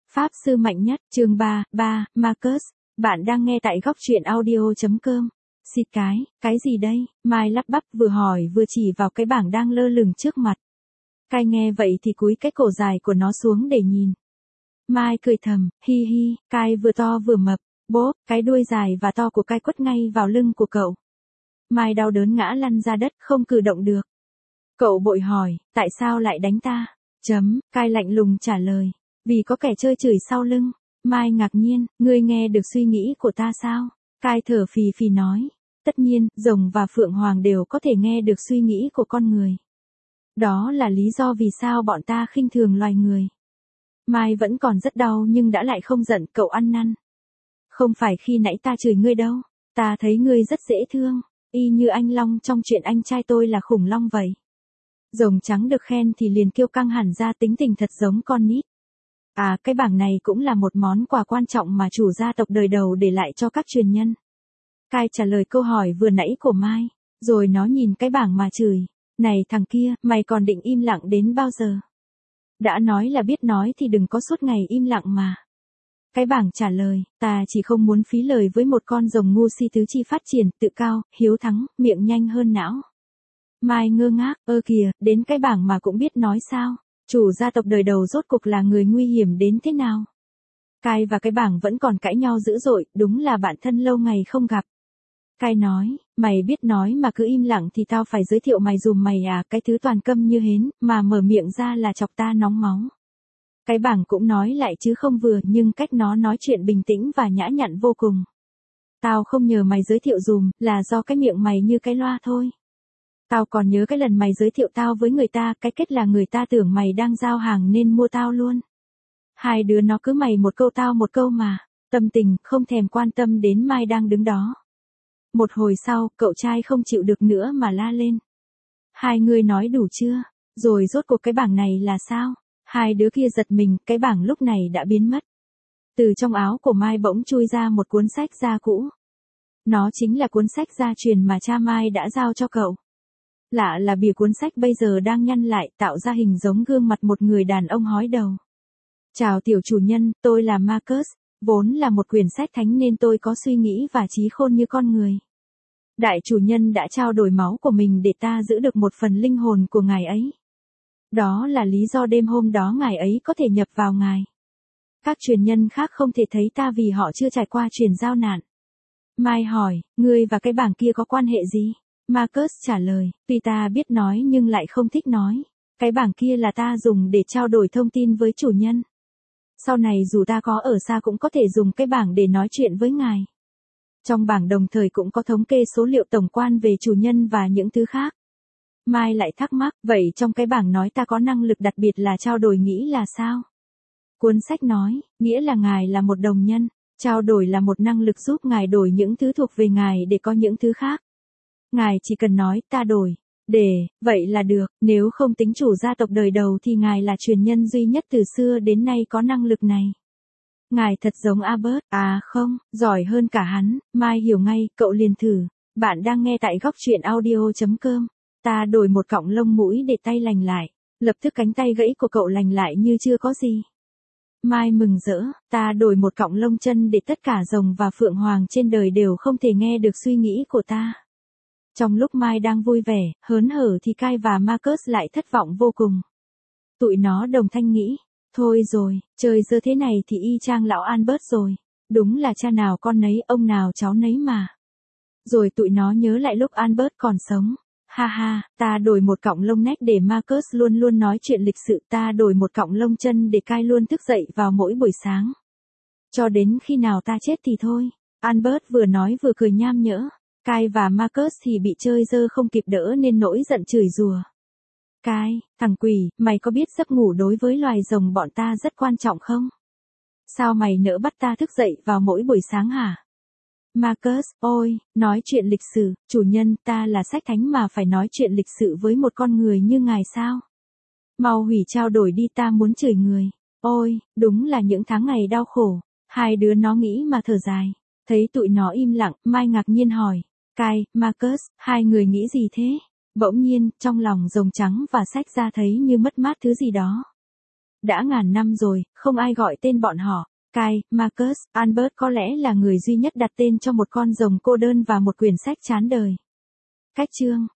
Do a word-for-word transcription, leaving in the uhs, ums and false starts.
Pháp sư mạnh nhất, chương ba, ba, Marcus, bạn đang nghe tại góc truyện audio chấm com. Xịt cái, cái gì đây? Mai lắp bắp vừa hỏi vừa chỉ vào cái bảng đang lơ lửng trước mặt. Cai nghe vậy thì cúi cái cổ dài của nó xuống để nhìn. Mai cười thầm, hi hi, Cai vừa to vừa mập, bốp, cái đuôi dài và to của Cai quất ngay vào lưng của cậu. Mai đau đớn ngã lăn ra đất không cử động được. Cậu bội hỏi, tại sao lại đánh ta? Chấm, Cai lạnh lùng trả lời. Vì có kẻ chơi chửi sau lưng. Mai ngạc nhiên, ngươi nghe được suy nghĩ của ta sao? Cai thở phì phì nói. Tất nhiên, rồng và phượng hoàng đều có thể nghe được suy nghĩ của con người. Đó là lý do vì sao bọn ta khinh thường loài người. Mai vẫn còn rất đau nhưng đã lại không giận, cậu ăn năn. Không phải khi nãy ta chửi ngươi đâu. Ta thấy ngươi rất dễ thương. Y như anh Long trong chuyện anh trai tôi là khủng long vậy. Rồng trắng được khen thì liền kêu căng hẳn ra, tính tình thật giống con nít. À, cái bảng này cũng là một món quà quan trọng mà chủ gia tộc đời đầu để lại cho các truyền nhân. Cai trả lời câu hỏi vừa nãy của Mai, rồi nó nhìn cái bảng mà chửi. Này thằng kia, mày còn định im lặng đến bao giờ? Đã nói là biết nói thì đừng có suốt ngày im lặng mà. Cái bảng trả lời, ta chỉ không muốn phí lời với một con rồng ngu si tứ chi phát triển, tự cao, hiếu thắng, miệng nhanh hơn não. Mai ngơ ngác, ơ kìa, đến cái bảng mà cũng biết nói sao? Chủ gia tộc đời đầu rốt cuộc là người nguy hiểm đến thế nào? Cai và cái bảng vẫn còn cãi nhau dữ dội, đúng là bạn thân lâu ngày không gặp. Cai nói, mày biết nói mà cứ im lặng thì tao phải giới thiệu mày dùm mày à, cái thứ toàn câm như hến, mà mở miệng ra là chọc ta nóng máu. Cái bảng cũng nói lại chứ không vừa, nhưng cách nó nói chuyện bình tĩnh và nhã nhặn vô cùng. Tao không nhờ mày giới thiệu dùm, là do cái miệng mày như cái loa thôi. Tao còn nhớ cái lần mày giới thiệu tao với người ta, cái kết là người ta tưởng mày đang giao hàng nên mua tao luôn. Hai đứa nó cứ mày một câu tao một câu mà, tâm tình, không thèm quan tâm đến Mai đang đứng đó. Một hồi sau, cậu trai không chịu được nữa mà la lên. Hai người nói đủ chưa? Rồi rốt cuộc cái bảng này là sao? Hai đứa kia giật mình, cái bảng lúc này đã biến mất. Từ trong áo của Mai bỗng chui ra một cuốn sách da cũ. Nó chính là cuốn sách gia truyền mà cha Mai đã giao cho cậu. Lạ là bìa cuốn sách bây giờ đang nhăn lại, tạo ra hình giống gương mặt một người đàn ông hói đầu. Chào tiểu chủ nhân, tôi là Marcus, vốn là một quyển sách thánh nên tôi có suy nghĩ và trí khôn như con người. Đại chủ nhân đã trao đổi máu của mình để ta giữ được một phần linh hồn của ngài ấy. Đó là lý do đêm hôm đó ngài ấy có thể nhập vào ngài. Các truyền nhân khác không thể thấy ta vì họ chưa trải qua truyền giao nạn. Mai hỏi, ngươi và cái bảng kia có quan hệ gì? Marcus trả lời, tuy ta biết nói nhưng lại không thích nói. Cái bảng kia là ta dùng để trao đổi thông tin với chủ nhân. Sau này dù ta có ở xa cũng có thể dùng cái bảng để nói chuyện với ngài. Trong bảng đồng thời cũng có thống kê số liệu tổng quan về chủ nhân và những thứ khác. Mai lại thắc mắc, vậy trong cái bảng nói ta có năng lực đặc biệt là trao đổi nghĩ là sao? Cuốn sách nói, nghĩa là ngài là một đồng nhân, trao đổi là một năng lực giúp ngài đổi những thứ thuộc về ngài để có những thứ khác. Ngài chỉ cần nói, ta đổi, để, vậy là được, nếu không tính chủ gia tộc đời đầu thì ngài là truyền nhân duy nhất từ xưa đến nay có năng lực này. Ngài thật giống Albert, à không, giỏi hơn cả hắn, Mai hiểu ngay, cậu liền thử. Bạn đang nghe tại góc truyện audio chấm com. Ta đổi một cọng lông mũi để tay lành lại, lập tức cánh tay gãy của cậu lành lại như chưa có gì. Mai mừng rỡ, ta đổi một cọng lông chân để tất cả rồng và phượng hoàng trên đời đều không thể nghe được suy nghĩ của ta. Trong lúc Mai đang vui vẻ, hớn hở thì Cai và Marcus lại thất vọng vô cùng. Tụi nó đồng thanh nghĩ, thôi rồi, trời giờ thế này thì y chang lão Albert rồi. Đúng là cha nào con nấy, ông nào cháu nấy mà. Rồi tụi nó nhớ lại lúc Albert còn sống. Ha ha, ta đổi một cọng lông nách để Marcus luôn luôn nói chuyện lịch sự, ta đổi một cọng lông chân để Cai luôn thức dậy vào mỗi buổi sáng. Cho đến khi nào ta chết thì thôi. Albert vừa nói vừa cười nham nhở. Cai và Marcus thì bị chơi dơ không kịp đỡ nên nổi giận chửi rủa. Cai, thằng quỷ, mày có biết giấc ngủ đối với loài rồng bọn ta rất quan trọng không? Sao mày nỡ bắt ta thức dậy vào mỗi buổi sáng hả? Marcus, ôi, nói chuyện lịch sử, chủ nhân, ta là sách thánh mà phải nói chuyện lịch sự với một con người như ngài sao? Mau hủy trao đổi đi, ta muốn chửi người. Ôi, đúng là những tháng ngày đau khổ. Hai đứa nó nghĩ mà thở dài. Thấy tụi nó im lặng, Mai ngạc nhiên hỏi. Cai, Marcus, hai người nghĩ gì thế? Bỗng nhiên, trong lòng rồng trắng và sách ra thấy như mất mát thứ gì đó. Đã ngàn năm rồi, không ai gọi tên bọn họ. Kyle, Marcus, Albert có lẽ là người duy nhất đặt tên cho một con rồng cô đơn và một quyển sách chán đời. Cách chương